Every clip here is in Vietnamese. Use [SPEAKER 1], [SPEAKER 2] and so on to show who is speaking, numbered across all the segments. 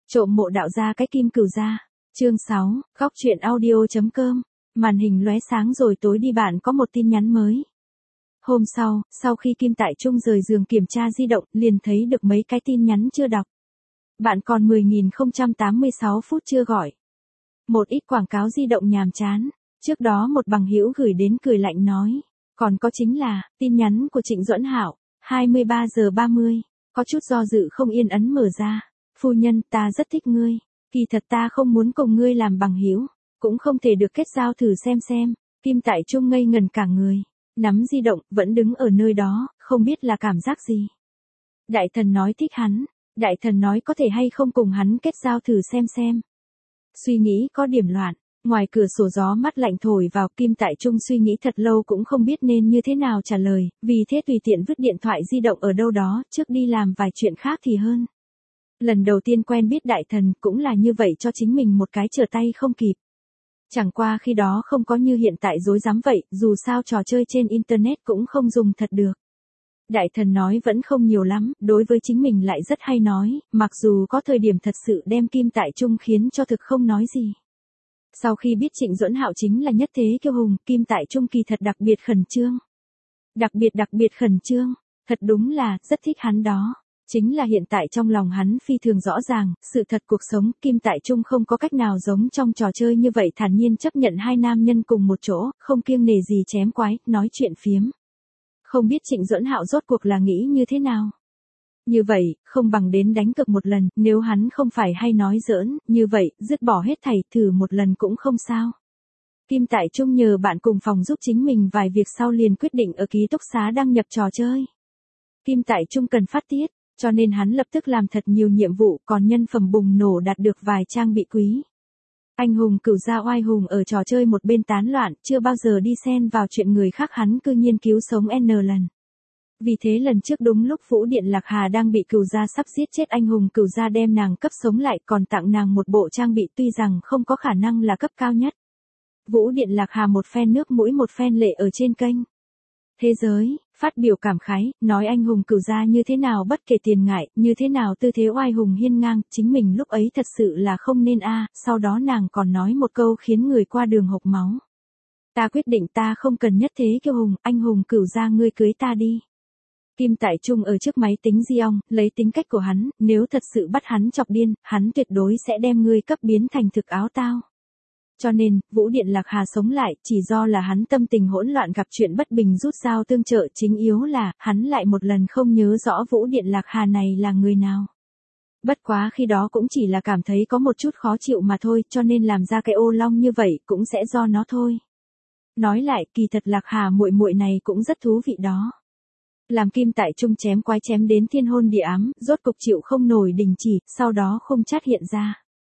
[SPEAKER 1] Trộm mộ đạo gia cái kim cửu gia. Chương 6, góc truyện audio.com. Màn hình lóe sáng rồi tối đi, bạn có một tin nhắn mới. Hôm sau khi Kim Tại Trung rời giường kiểm tra di động, liền thấy được mấy cái tin nhắn chưa đọc. Bạn còn 10.086 phút chưa gọi. Một ít quảng cáo di động nhàm chán. Trước đó một bằng hữu gửi đến cười lạnh nói. Còn có chính là, tin nhắn của Trịnh Duẫn Hạo, 23 giờ 30. Có chút do dự không yên ấn mở ra. Phu nhân, ta rất thích ngươi. Kỳ thật ta không muốn cùng ngươi làm bằng hữu, cũng không thể được kết giao thử xem. Kim Tại Trung ngây ngần cả người, nắm di động, vẫn đứng ở nơi đó, không biết là cảm giác gì. Đại thần nói thích hắn, đại thần nói có thể hay không cùng hắn kết giao thử xem. Suy nghĩ có điểm loạn, ngoài cửa sổ gió mát lạnh thổi vào, Kim Tại Trung suy nghĩ thật lâu cũng không biết nên như thế nào trả lời, vì thế tùy tiện vứt điện thoại di động ở đâu đó, trước đi làm vài chuyện khác thì hơn. Lần đầu tiên quen biết đại thần cũng là như vậy, cho chính mình một cái trở tay không kịp. Chẳng qua khi đó không có như hiện tại rối rắm vậy, dù sao trò chơi trên internet cũng không dùng thật được. Đại thần nói vẫn không nhiều lắm, đối với chính mình lại rất hay nói, mặc dù có thời điểm thật sự đem Kim Tại Trung khiến cho thực không nói gì. Sau khi biết Trịnh Duẫn Hạo chính là nhất thế kiêu hùng, Kim Tại Trung kỳ thật đặc biệt khẩn trương. Đặc biệt khẩn trương, thật đúng là rất thích hắn đó. Chính là hiện tại trong lòng hắn phi thường rõ ràng, sự thật cuộc sống, Kim Tại Trung không có cách nào giống trong trò chơi như vậy thản nhiên chấp nhận hai nam nhân cùng một chỗ, không kiêng nể gì chém quái, nói chuyện phiếm. Không biết Trịnh Duẫn Hạo rốt cuộc là nghĩ như thế nào. Như vậy, không bằng đến đánh cược một lần, nếu hắn không phải hay nói giỡn, như vậy, dứt bỏ hết thảy, thử một lần cũng không sao. Kim Tại Trung nhờ bạn cùng phòng giúp chính mình vài việc sau liền quyết định ở ký túc xá đăng nhập trò chơi. Kim Tại Trung cần phát tiết, cho nên hắn lập tức làm thật nhiều nhiệm vụ, còn nhân phẩm bùng nổ đạt được vài trang bị quý. Anh hùng cửu gia oai hùng ở trò chơi một bên tán loạn, chưa bao giờ đi xen vào chuyện người khác, hắn cư nhiên cứu sống N lần. Vì thế lần trước đúng lúc Vũ Điện Lạc Hà đang bị cửu gia sắp giết chết, anh hùng cửu gia đem nàng cấp sống lại, còn tặng nàng một bộ trang bị tuy rằng không có khả năng là cấp cao nhất. Vũ Điện Lạc Hà một phen nước mũi một phen lệ ở trên kênh Thế Giới, phát biểu cảm khái, nói anh hùng cửu gia như thế nào bất kể tiền ngại, như thế nào tư thế oai hùng hiên ngang, chính mình lúc ấy thật sự là không nên sau đó nàng còn nói một câu khiến người qua đường hộc máu. Ta quyết định ta không cần nhất thế kiêu hùng, anh hùng cửu gia ngươi cưới ta đi. Kim Tại Trung ở trước máy tính di ong, lấy tính cách của hắn, nếu thật sự bắt hắn chọc điên, hắn tuyệt đối sẽ đem ngươi cấp biến thành thực áo tao. Cho nên, Vũ Điện Lạc Hà sống lại, chỉ do là hắn tâm tình hỗn loạn gặp chuyện bất bình rút dao tương trợ, chính yếu là, hắn lại một lần không nhớ rõ Vũ Điện Lạc Hà này là người nào. Bất quá khi đó cũng chỉ là cảm thấy có một chút khó chịu mà thôi, cho nên làm ra cái ô long như vậy, cũng sẽ do nó thôi. Nói lại, kỳ thật Lạc Hà muội muội này cũng rất thú vị đó. Làm Kim Tại Trung chém quái chém đến thiên hôn địa ám, rốt cục chịu không nổi đình chỉ, sau đó không chat hiện ra.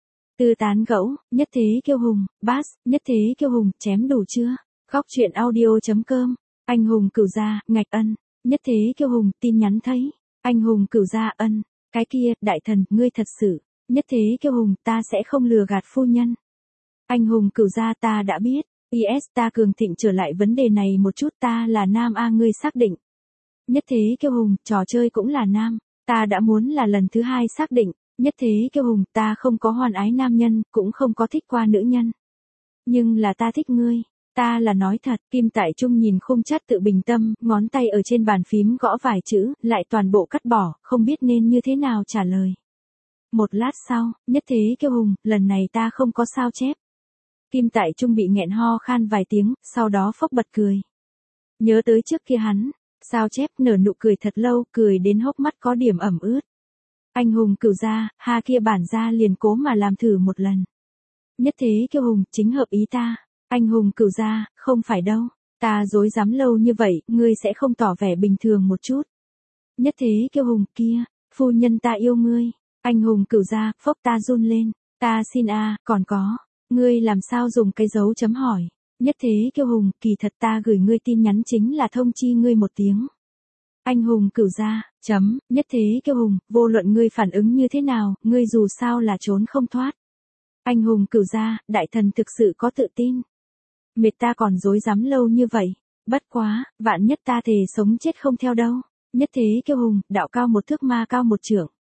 [SPEAKER 1] Tư tán gẫu, nhất thế kiêu hùng, bass, nhất thế kiêu hùng, chém đủ chưa? Góc truyện audio.com. Anh hùng cửu gia, ngạch ân. Nhất thế kiêu hùng, tin nhắn thấy. Anh hùng cửu gia ân. Cái kia, đại thần, ngươi thật sự. Nhất thế kiêu hùng, ta sẽ không lừa gạt phu nhân. Anh hùng cửu gia, ta đã biết. Is, ta cường thịnh trở lại vấn đề này một chút, ta là nam ngươi xác định. Nhất thế kiêu hùng, trò chơi cũng là nam. Ta đã muốn là lần thứ 2 xác định. Nhất thế kiêu hùng, ta không có hoan ái nam nhân, cũng không có thích qua nữ nhân. Nhưng là ta thích ngươi, ta là nói thật. Kim Tại Trung nhìn khung chat tự bình tâm, ngón tay ở trên bàn phím gõ vài chữ, lại toàn bộ cắt bỏ, không biết nên như thế nào trả lời. Một lát sau, nhất thế kiêu hùng, lần này ta không có sao chép. Kim Tại Trung bị nghẹn ho khan vài tiếng, sau đó phốc bật cười. Nhớ tới trước kia hắn, sao chép nở nụ cười thật lâu, cười đến hốc mắt có điểm ẩm ướt. Anh hùng cửu gia, ha kia bản gia liền cố mà làm thử một lần. Nhất thế kiêu hùng, chính hợp ý ta. Anh hùng cửu gia, không phải đâu. Ta dối dám lâu như vậy, ngươi sẽ không tỏ vẻ bình thường một chút. Nhất thế kiêu hùng, kia, phu nhân ta yêu ngươi. Anh hùng cửu gia, phốc ta run lên. Ta xin còn có. Ngươi làm sao dùng cái dấu chấm hỏi. Nhất thế kiêu hùng, kỳ thật ta gửi ngươi tin nhắn chính là thông chi ngươi một tiếng. Anh hùng cửu gia, nhất thế kiêu hùng, vô luận ngươi phản ứng như thế nào, ngươi dù sao là trốn không thoát. Anh hùng cửu gia, đại thần thực sự có tự tin. Mệt ta còn dối dám lâu như vậy. Bất quá, vạn nhất ta thề sống chết không theo đâu. Nhất thế kiêu hùng, đạo cao một thước ma cao một trượng.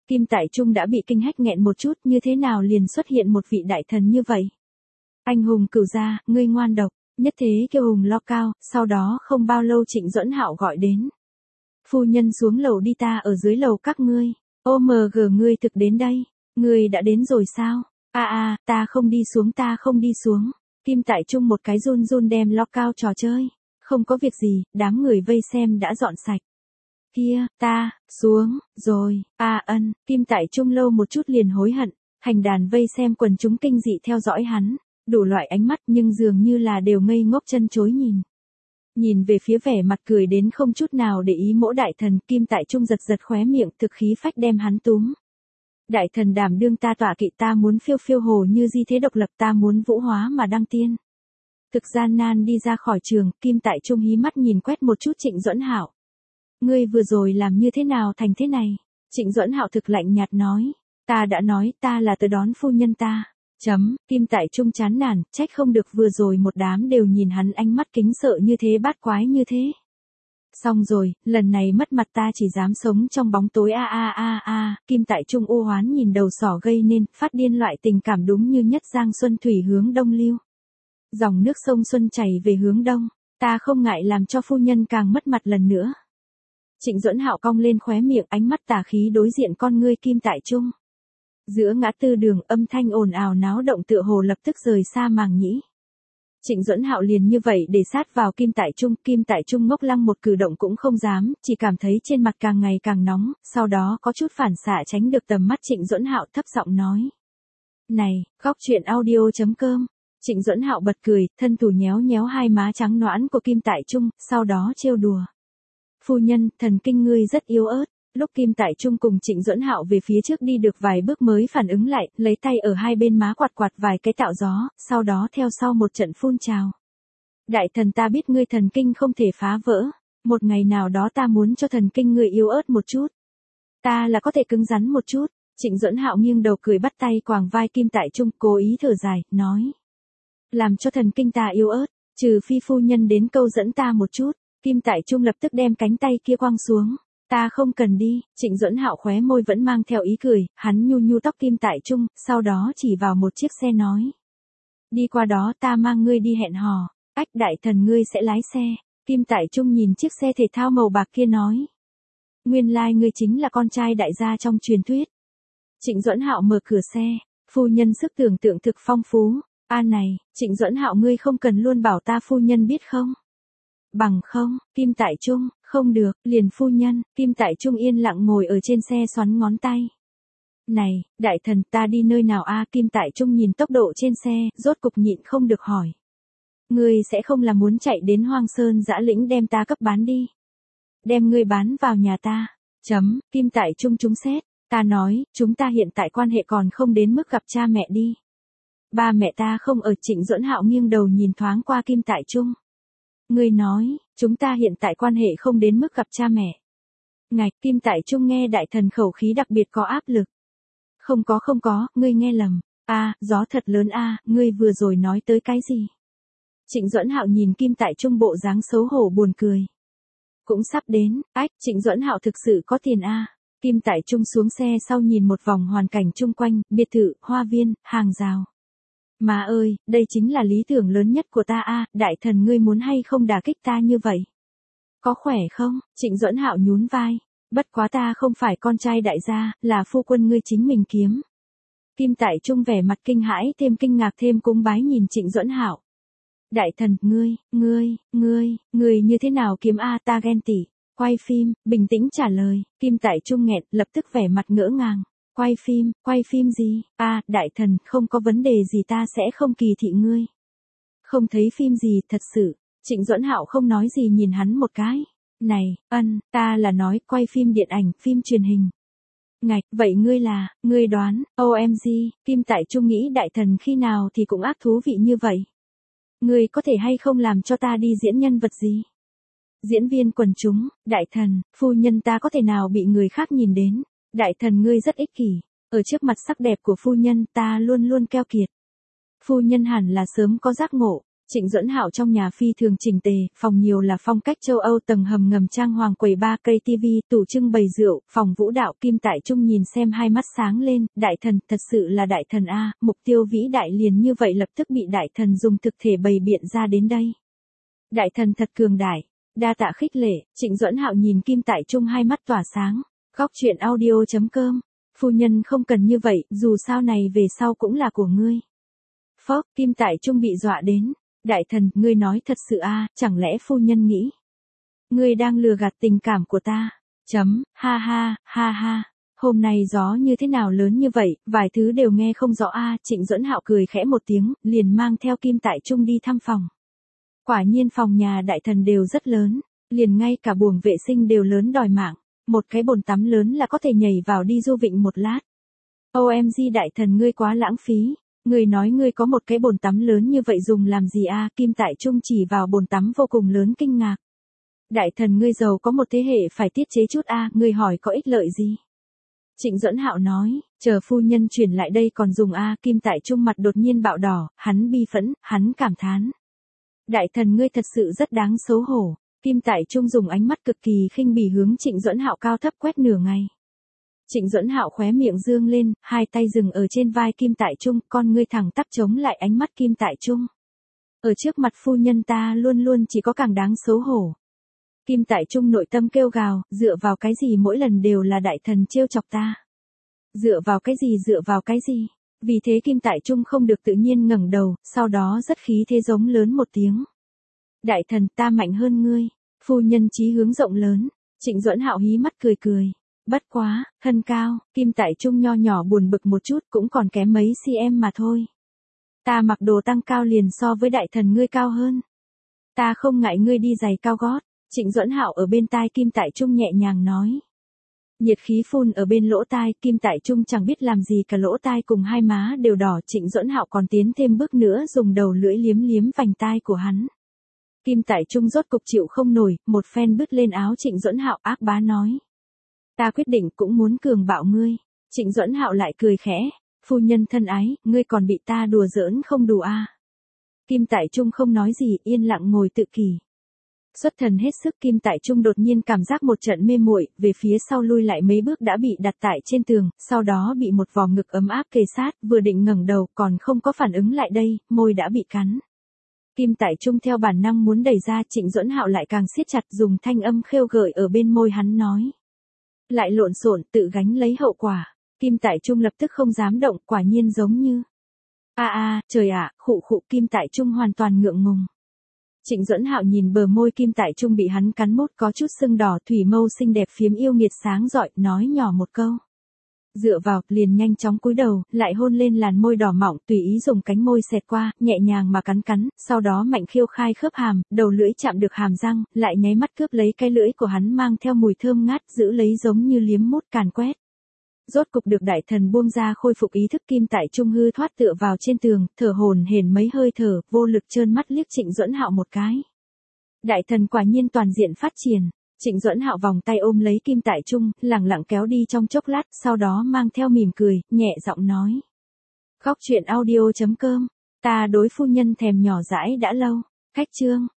[SPEAKER 1] Kim Tại Trung đã bị kinh hách nghẹn một chút, như thế nào liền xuất hiện một vị đại thần như vậy. Anh hùng Cửu gia, ngươi ngoan độc, nhất thế kêu hùng lo cao, sau đó không bao lâu Trịnh Duẫn Hạo gọi đến. Phu nhân xuống lầu đi, ta ở dưới lầu các ngươi. OMG, ngươi thực đến đây, ngươi đã đến rồi sao? Ta không đi xuống, ta không đi xuống. Kim Tại Trung một cái run run đem lo cao trò chơi. Không có việc gì, đám người vây xem đã dọn sạch. Kia, ta, xuống, rồi, Kim Tại Trung lâu một chút liền hối hận, hành đàn vây xem quần chúng kinh dị theo dõi hắn, đủ loại ánh mắt nhưng dường như là đều ngây ngốc chân chối nhìn. Nhìn về phía vẻ mặt cười đến không chút nào để ý mỗ đại thần, Kim Tại Trung giật giật khóe miệng, thực khí phách đem hắn túm. Đại thần đảm đương ta tọa kỵ, ta muốn phiêu phiêu hồ như di thế độc lập, ta muốn vũ hóa mà đăng tiên. Thực gian nan đi ra khỏi trường, Kim Tại Trung hí mắt nhìn quét một chút Trịnh Duẫn Hạo. Ngươi vừa rồi làm như thế nào thành thế này? Trịnh Duẫn Hạo thực lạnh nhạt nói. Ta đã nói, ta là tới đón phu nhân ta. Kim Tại Trung chán nản, trách không được vừa rồi một đám đều nhìn hắn ánh mắt kính sợ như thế, bát quái như thế. Xong rồi, lần này mất mặt ta chỉ dám sống trong bóng tối Kim Tại Trung u hoán nhìn đầu sỏ gây nên, phát điên loại tình cảm đúng như nhất giang xuân thủy hướng đông lưu. Dòng nước sông Xuân chảy về hướng đông, ta không ngại làm cho phu nhân càng mất mặt lần nữa. Trịnh Duẫn Hạo cong lên khóe miệng, ánh mắt tà khí đối diện con ngươi Kim Tại Trung. Giữa ngã tư đường, âm thanh ồn ào náo động tựa hồ lập tức rời xa màng nhĩ. Trịnh Duẫn Hạo liền như vậy để sát vào Kim Tại Trung ngốc lăng một cử động cũng không dám, chỉ cảm thấy trên mặt càng ngày càng nóng, sau đó có chút phản xạ tránh được tầm mắt Trịnh Duẫn Hạo, thấp giọng nói. Này, góc truyện audio.com. Trịnh Duẫn Hạo bật cười, thân thủ nhéo nhéo hai má trắng nõn của Kim Tại Trung, sau đó trêu đùa. Phu nhân, thần kinh ngươi rất yếu ớt. Lúc Kim Tại Trung cùng Trịnh Duẫn Hạo về phía trước đi được vài bước mới phản ứng lại, lấy tay ở hai bên má quạt quạt vài cái tạo gió, sau đó theo sau một trận phun trào. Đại thần, ta biết ngươi thần kinh không thể phá vỡ, một ngày nào đó ta muốn cho thần kinh ngươi yếu ớt một chút. Ta là có thể cứng rắn một chút. Trịnh Duẫn Hạo nghiêng đầu cười bắt tay quàng vai Kim Tại Trung, cố ý thở dài, nói. Làm cho thần kinh ta yếu ớt, trừ phi phu nhân đến câu dẫn ta một chút. Kim Tại Trung lập tức đem cánh tay kia quăng xuống. Ta không cần đi. Trịnh Duẫn Hạo khóe môi vẫn mang theo ý cười, hắn nhu nhu tóc Kim Tại Trung, sau đó chỉ vào một chiếc xe nói. Đi qua đó, ta mang ngươi đi hẹn hò. Đại thần, ngươi sẽ lái xe. Kim Tại Trung nhìn chiếc xe thể thao màu bạc kia nói. Nguyên lai ngươi chính là con trai đại gia trong truyền thuyết. Trịnh Duẫn Hạo mở cửa xe, phu nhân sức tưởng tượng thực phong phú. Này, Trịnh Duẫn Hạo, ngươi không cần luôn bảo ta phu nhân biết không? Bằng không, Kim Tại Trung, không được, liền phu nhân. Kim Tại Trung yên lặng ngồi ở trên xe xoắn ngón tay. Này, đại thần, ta đi nơi nào Kim Tại Trung nhìn tốc độ trên xe, rốt cục nhịn không được hỏi. Ngươi sẽ không là muốn chạy đến Hoang Sơn Dã Lĩnh đem ta cấp bán đi. Đem ngươi bán vào nhà ta. Kim Tại Trung trúng xét. Ta nói, chúng ta hiện tại quan hệ còn không đến mức gặp cha mẹ đi. Ba mẹ ta không ở. Trịnh Duẫn Hạo nghiêng đầu nhìn thoáng qua Kim Tại Trung. Ngươi nói, chúng ta hiện tại quan hệ không đến mức gặp cha mẹ. Ngạch, Kim Tại Trung nghe đại thần khẩu khí đặc biệt có áp lực. Không có, ngươi nghe lầm. Gió thật lớn ngươi vừa rồi nói tới cái gì? Trịnh Duẫn Hạo nhìn Kim Tại Trung bộ dáng xấu hổ buồn cười. Cũng sắp đến, Trịnh Duẫn Hạo thực sự có tiền Kim Tại Trung xuống xe sau nhìn một vòng hoàn cảnh chung quanh, biệt thự, hoa viên, hàng rào. Má ơi, đây chính là lý tưởng lớn nhất của ta đại thần, ngươi muốn hay không đả kích ta như vậy? Có khỏe không? Trịnh Duẫn Hạo nhún vai. Bất quá ta không phải con trai đại gia, là phu quân ngươi chính mình kiếm. Kim Tại Trung vẻ mặt kinh hãi thêm kinh ngạc thêm cúng bái nhìn Trịnh Duẫn Hạo. Đại thần, ngươi như thế nào kiếm ta ghen tị. Quay phim, bình tĩnh trả lời. Kim Tại Trung nghẹn, lập tức vẻ mặt ngỡ ngàng. Quay phim gì? Đại thần, không có vấn đề gì, ta sẽ không kỳ thị ngươi. Không thấy phim gì, thật sự. Trịnh Duẫn Hạo không nói gì nhìn hắn một cái. Này, ta là nói quay phim điện ảnh, phim truyền hình. Ngạch, vậy ngươi đoán, OMG, Kim Tại Trung nghĩ đại thần khi nào thì cũng ác thú vị như vậy. Ngươi có thể hay không làm cho ta đi diễn nhân vật gì? Diễn viên quần chúng, đại thần, phu nhân ta có thể nào bị người khác nhìn đến? Đại thần, ngươi rất ích kỷ, ở trước mặt sắc đẹp của phu nhân ta luôn luôn keo kiệt. Phu nhân hẳn là sớm có giác ngộ, Trịnh Duẫn Hạo trong nhà phi thường chỉnh tề, phòng nhiều là phong cách châu Âu, tầng hầm ngầm trang hoàng, quầy ba cây tivi, tủ trưng bày rượu, phòng vũ đạo. Kim Tại Trung nhìn xem hai mắt sáng lên, đại thần, thật sự là đại thần a, mục tiêu vĩ đại liền như vậy lập tức bị đại thần dùng thực thể bày biện ra đến đây. Đại thần thật cường đại, đa tạ khích lệ. Trịnh Duẫn Hạo nhìn Kim Tại Trung hai mắt tỏa sáng. Góc truyện audio.com, phu nhân không cần như vậy, dù sao này về sau cũng là của ngươi. Phốc, Kim Tại Trung bị dọa đến. Đại thần, ngươi nói thật sự a, chẳng lẽ phu nhân nghĩ ngươi đang lừa gạt tình cảm của ta? Ha ha, ha ha. Hôm nay gió như thế nào lớn như vậy, vài thứ đều nghe không rõ a. Trịnh Duẫn Hạo cười khẽ một tiếng, liền mang theo Kim Tại Trung đi thăm phòng. Quả nhiên phòng nhà đại thần đều rất lớn, liền ngay cả buồng vệ sinh đều lớn đòi mạng, một cái bồn tắm lớn là có thể nhảy vào đi du vịnh một lát. OMG đại thần ngươi quá lãng phí. Ngươi nói ngươi có một cái bồn tắm lớn như vậy dùng làm gì a? Kim Tại Trung chỉ vào bồn tắm vô cùng lớn kinh ngạc. Đại thần ngươi giàu có một thế hệ phải tiết chế chút a, ngươi hỏi có ích lợi gì? Trịnh Duẫn Hạo nói, chờ phu nhân chuyển lại đây còn dùng a. Kim Tại Trung mặt đột nhiên bạo đỏ, hắn bi phẫn, hắn cảm thán. Đại thần ngươi thật sự rất đáng xấu hổ. Kim Tại Trung dùng ánh mắt cực kỳ khinh bỉ hướng Trịnh Duẫn Hạo cao thấp quét nửa ngày. Trịnh Duẫn Hạo khóe miệng dương lên, hai tay dừng ở trên vai Kim Tại Trung, con ngươi thẳng tắp chống lại ánh mắt Kim Tại Trung. Ở trước mặt phu nhân ta luôn luôn chỉ có càng đáng xấu hổ. Kim Tại Trung nội tâm kêu gào, dựa vào cái gì mỗi lần đều là đại thần trêu chọc ta? Dựa vào cái gì? Vì thế Kim Tại Trung không được tự nhiên ngẩng đầu, sau đó rất khí thế giống lớn một tiếng. Đại thần, ta mạnh hơn ngươi. Phu nhân chí hướng rộng lớn. Trịnh Duẫn Hạo hí mắt cười cười. Bất quá, thân cao. Kim Tại Trung nho nhỏ buồn bực một chút, cũng còn kém mấy cm mà thôi. Ta mặc đồ tăng cao liền so với đại thần ngươi cao hơn. Ta không ngại ngươi đi giày cao gót. Trịnh Duẫn Hạo ở bên tai Kim Tại Trung nhẹ nhàng nói. Nhiệt khí phun ở bên lỗ tai, Kim Tại Trung chẳng biết làm gì cả, lỗ tai cùng hai má đều đỏ. Trịnh Duẫn Hạo còn tiến thêm bước nữa dùng đầu lưỡi liếm liếm vành tai của hắn. Kim Tại Trung rốt cục chịu không nổi, một phen bứt lên áo Trịnh Duẫn Hạo, ác bá nói. Ta quyết định cũng muốn cường bạo ngươi. Trịnh Duẫn Hạo lại cười khẽ. Phu nhân thân ái, ngươi còn bị ta đùa giỡn không đủ a? Kim Tại Trung không nói gì, yên lặng ngồi tự kỷ. Xuất thần hết sức, Kim Tại Trung đột nhiên cảm giác một trận mê muội, về phía sau lui lại mấy bước đã bị đặt tại trên tường, sau đó bị một vòng ngực ấm áp kề sát, vừa định ngẩng đầu còn không có phản ứng lại đây, môi đã bị cắn. Kim Tại Trung theo bản năng muốn đẩy ra, Trịnh Duẫn Hạo lại càng siết chặt, dùng thanh âm khêu gợi ở bên môi hắn nói. Lại lộn xộn, tự gánh lấy hậu quả. Kim Tại Trung lập tức không dám động, quả nhiên giống như. Trời ạ, khụ khụ. Kim Tại Trung hoàn toàn ngượng ngùng. Trịnh Duẫn Hạo nhìn bờ môi Kim Tại Trung bị hắn cắn mốt có chút sưng đỏ, thủy mâu xinh đẹp phiếm yêu nghiệt sáng rọi, nói nhỏ một câu. Dựa vào, liền nhanh chóng cúi đầu, lại hôn lên làn môi đỏ mọng, tùy ý dùng cánh môi xẹt qua, nhẹ nhàng mà cắn, sau đó mạnh khiêu khai khớp hàm, đầu lưỡi chạm được hàm răng, lại nháy mắt cướp lấy cái lưỡi của hắn mang theo mùi thơm ngát, giữ lấy giống như liếm mút càn quét. Rốt cục được đại thần buông ra, khôi phục ý thức. Kim Tại Trung hư thoát tựa vào trên tường, thở hổn hển mấy hơi thở, vô lực trơn mắt liếc Trịnh Duẫn Hạo một cái. Đại thần quả nhiên toàn diện phát triển. Trịnh Duẫn Hạo vòng tay ôm lấy Kim Tại Trung, lẳng lặng kéo đi trong chốc lát, sau đó mang theo mỉm cười, nhẹ giọng nói. Góc truyện audio.com, ta đối phu nhân thèm nhỏ dãi đã lâu. Khách chương.